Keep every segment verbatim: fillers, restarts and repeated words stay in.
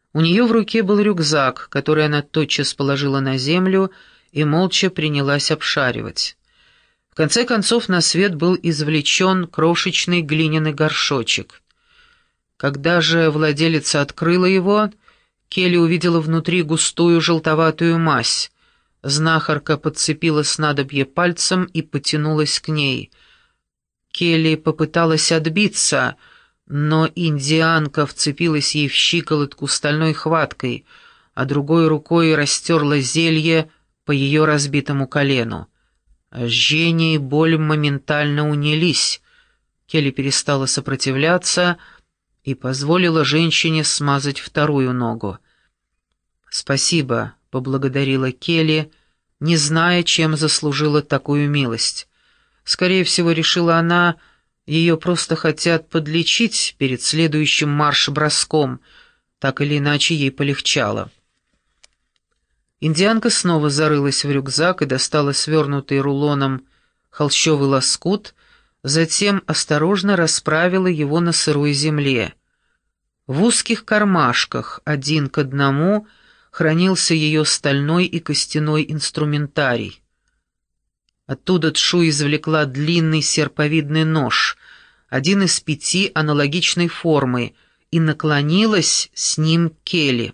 У нее в руке был рюкзак, который она тотчас положила на землю и молча принялась обшаривать. В конце концов на свет был извлечен крошечный глиняный горшочек. Когда же владелица открыла его, Келли увидела внутри густую желтоватую мазь. Знахарка подцепила снадобье пальцем и потянулась к ней. Келли попыталась отбиться, но индианка вцепилась ей в щиколотку стальной хваткой, а другой рукой растерла зелье по ее разбитому колену. Жжение и боль моментально унялись. Келли перестала сопротивляться и позволила женщине смазать вторую ногу. «Спасибо», — поблагодарила Келли, не зная, чем заслужила такую милость. Скорее всего, решила она, ее просто хотят подлечить перед следующим марш-броском, так или иначе ей полегчало. Индианка снова зарылась в рюкзак и достала свернутый рулоном холщовый лоскут, затем осторожно расправила его на сырой земле. В узких кармашках, один к одному, хранился ее стальной и костяной инструментарий. Оттуда Тшу извлекла длинный серповидный нож, один из пяти аналогичной формы, и наклонилась с ним к Келли.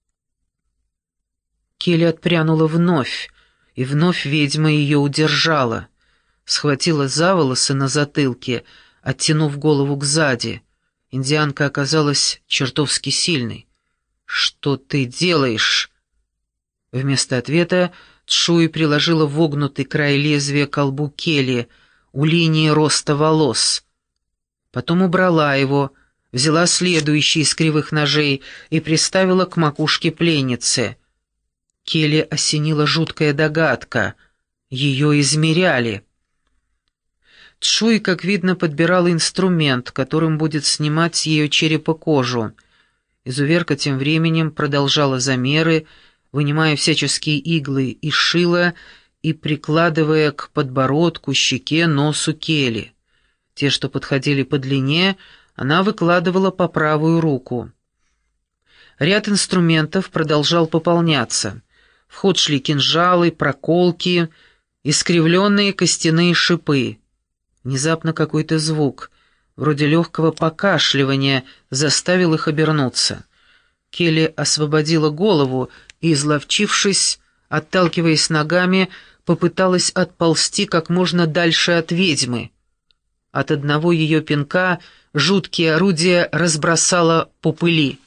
Келли отпрянула вновь, и вновь ведьма ее удержала. Схватила за волосы на затылке, оттянув голову кзади. Индианка оказалась чертовски сильной. «Что ты делаешь?» Вместо ответа Тшуи приложила вогнутый край лезвия к колбу Келли у линии роста волос. Потом убрала его, взяла следующий из кривых ножей и приставила к макушке пленницы. Келли осенила жуткая догадка. Ее измеряли. Тшуи, как видно, подбирала инструмент, которым будет снимать с ее черепа кожу. Изуверка тем временем продолжала замеры, вынимая всяческие иглы из шила и прикладывая к подбородку, щеке, носу Келли. Те, что подходили по длине, она выкладывала по правую руку. Ряд инструментов продолжал пополняться. В ход шли кинжалы, проколки, искривленные костяные шипы. Внезапно какой-то звук, вроде легкого покашливания, заставил их обернуться. Келли освободила голову и, изловчившись, отталкиваясь ногами, попыталась отползти как можно дальше от ведьмы. От одного ее пинка жуткие орудия разбросало по пыли.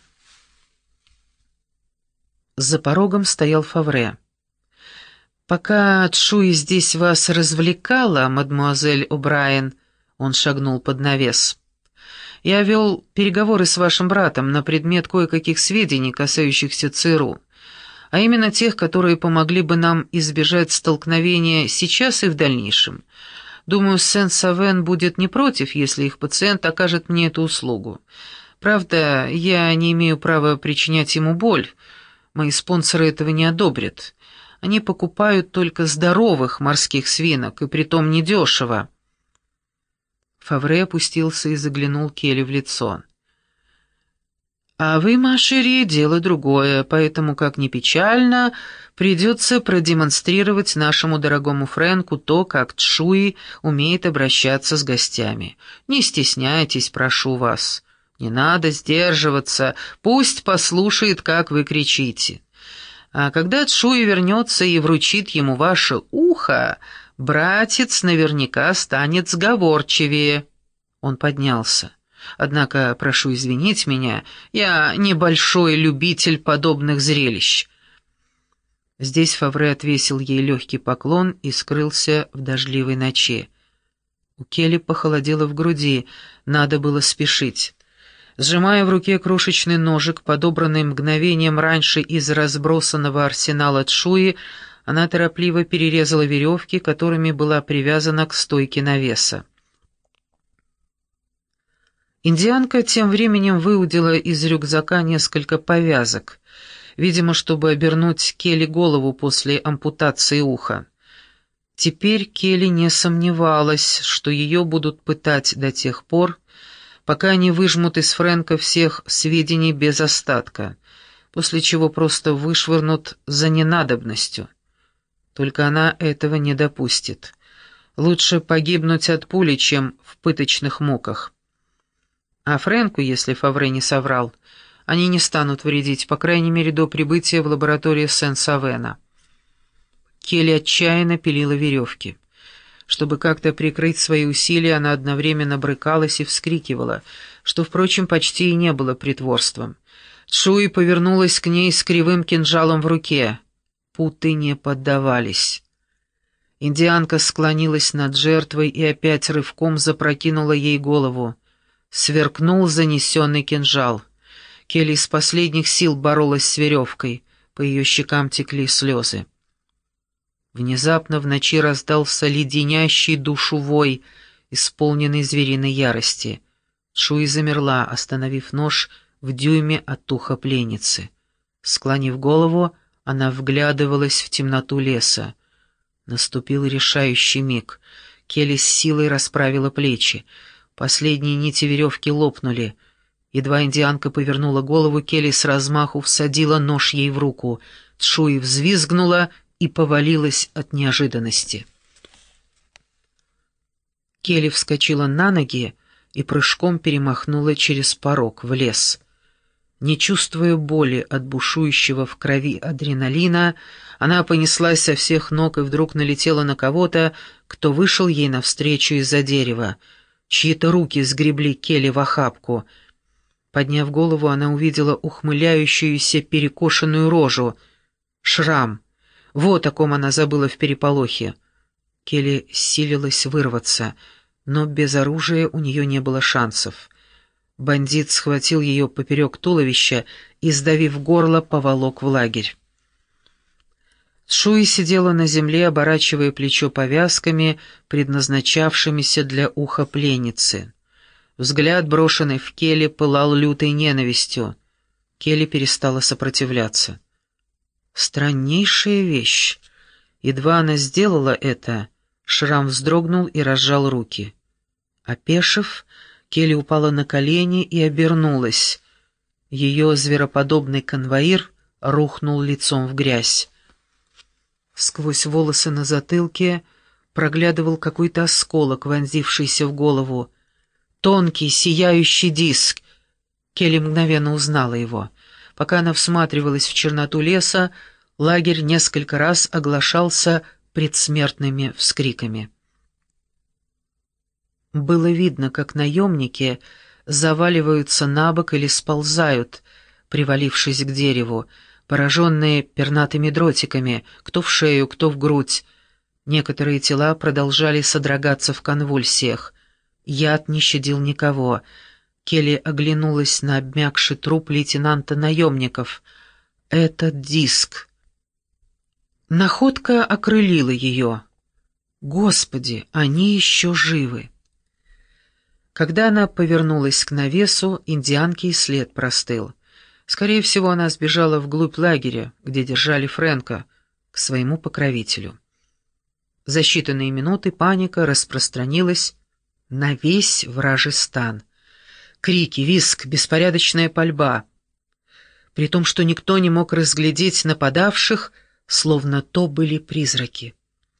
За порогом стоял Фавре. «Пока Тшуи здесь вас развлекала, мадемуазель О'Брайен», — он шагнул под навес, — «я вел переговоры с вашим братом на предмет кое-каких сведений, касающихся ЦРУ, а именно тех, которые помогли бы нам избежать столкновения сейчас и в дальнейшем. Думаю, Сен-Савен будет не против, если их пациент окажет мне эту услугу. Правда, я не имею права причинять ему боль. Мои спонсоры этого не одобрят. Они покупают только здоровых морских свинок, и притом недешево». Фавре опустился и заглянул Келли в лицо. «А вы, Машери, дело другое, поэтому, как ни печально, придется продемонстрировать нашему дорогому Фрэнку то, как Тшуи умеет обращаться с гостями. Не стесняйтесь, прошу вас. Не надо сдерживаться, пусть послушает, как вы кричите. А когда Тшуи вернется и вручит ему ваше ухо, братец наверняка станет сговорчивее». Он поднялся. «Однако, прошу извинить меня, я небольшой любитель подобных зрелищ». Здесь Фавре отвесил ей легкий поклон и скрылся в дождливой ночи. У Келли похолодело в груди, надо было спешить. Сжимая в руке крошечный ножик, подобранный мгновением раньше из разбросанного арсенала Тшуи, она торопливо перерезала веревки, которыми была привязана к стойке навеса. Индианка тем временем выудила из рюкзака несколько повязок, видимо, чтобы обернуть Келли голову после ампутации уха. Теперь Келли не сомневалась, что ее будут пытать до тех пор, пока не выжмут из Фрэнка всех сведений без остатка. после чего просто вышвырнут за ненадобностью. Только она этого не допустит. Лучше погибнуть от пули, чем в пыточных муках. А Фрэнку, если Фавре не соврал, они не станут вредить, по крайней мере, до прибытия в лабораторию Сен-Савена. Келли отчаянно пилила веревки. Чтобы как-то прикрыть свои усилия, она одновременно брыкалась и вскрикивала, что, впрочем, почти и не было притворством. Чжуи повернулась к ней с кривым кинжалом в руке. Путы не поддавались. Индианка склонилась над жертвой и опять рывком запрокинула ей голову. Сверкнул занесенный кинжал. Келли из последних сил боролась с веревкой, по ее щекам текли слезы. Внезапно в ночи раздался леденящий душу вой, исполненный звериной ярости. Чжуи замерла, остановив нож в дюйме от уха пленницы. Склонив голову, она вглядывалась в темноту леса. Наступил решающий миг. Келли с силой расправила плечи. Последние нити веревки лопнули. Едва индианка повернула голову, Келли с размаху всадила нож ей в руку. Чжуи взвизгнула и повалилась от неожиданности. Келли вскочила на ноги и прыжком перемахнула через порог в лес. Не чувствуя боли от бушующего в крови адреналина, она понеслась со всех ног и вдруг налетела на кого-то, кто вышел ей навстречу из-за дерева. Чьи-то руки сгребли Келли в охапку. Подняв голову, она увидела ухмыляющуюся перекошенную рожу. Шрам. Вот о ком она забыла в переполохе. Келли силилась вырваться, но без оружия у нее не было шансов. Бандит схватил ее поперек туловища и, сдавив горло, поволок в лагерь. Чжуи сидела на земле, оборачивая плечо повязками, предназначавшимися для уха пленницы. Взгляд, брошенный в Келли, пылал лютой ненавистью. Келли перестала сопротивляться. Страннейшая вещь. Едва она сделала это, Шрам вздрогнул и разжал руки. Опешив, Келли упала на колени и обернулась. Ее звероподобный конвоир рухнул лицом в грязь. Сквозь волосы на затылке проглядывал какой-то осколок, вонзившийся в голову. Тонкий, сияющий диск. Келли мгновенно узнала его. Пока она всматривалась в черноту леса, лагерь несколько раз оглашался предсмертными вскриками. Было видно, как наемники заваливаются на бок или сползают, привалившись к дереву, пораженные пернатыми дротиками, кто в шею, кто в грудь. Некоторые тела продолжали содрогаться в конвульсиях. Яд не щадил никого. Келли оглянулась на обмякший труп лейтенанта наемников. Этот диск. Находка окрылила ее. Господи, они еще живы. Когда она повернулась к навесу, индианке и след простыл. Скорее всего, она сбежала вглубь лагеря, где держали Фрэнка, к своему покровителю. За считанные минуты паника распространилась на весь вражий стан. Крики, визг, беспорядочная пальба. При том, что никто не мог разглядеть нападавших, словно то были призраки.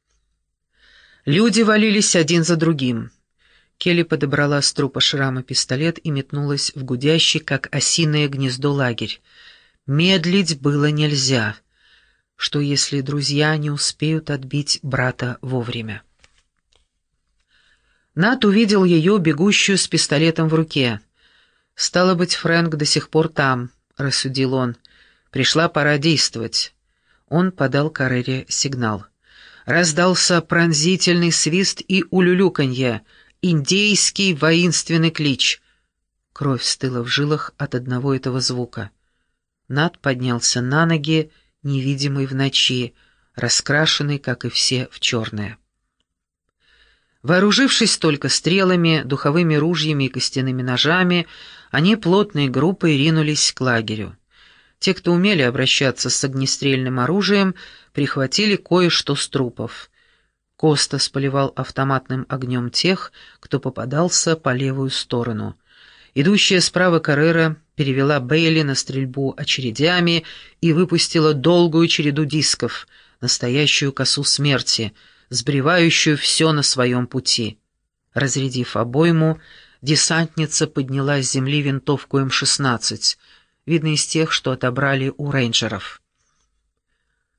Люди валились один за другим. Келли подобрала с трупа Шрама пистолет и метнулась в гудящий, как осиное гнездо, лагерь. Медлить было нельзя. Что, если друзья не успеют отбить брата вовремя? Нат увидел ее, бегущую с пистолетом в руке. «Стало быть, Фрэнк до сих пор там», — рассудил он. «Пришла пора действовать». Он подал Каррере сигнал. Раздался пронзительный свист и улюлюканье, индейский воинственный клич. Кровь стыла в жилах от одного этого звука. Нат поднялся на ноги, невидимый в ночи, раскрашенный, как и все, в черное. Вооружившись только стрелами, духовыми ружьями и костяными ножами, они плотной группой ринулись к лагерю. Те, кто умели обращаться с огнестрельным оружием, прихватили кое-что с трупов. Костас поливал автоматным огнем тех, кто попадался по левую сторону. Идущая справа Каррера перевела Бейли на стрельбу очередями и выпустила долгую череду дисков, настоящую косу смерти, сбривающую все на своем пути. Разрядив обойму, десантница подняла с земли винтовку эм шестнадцать, видно из тех, что отобрали у рейнджеров.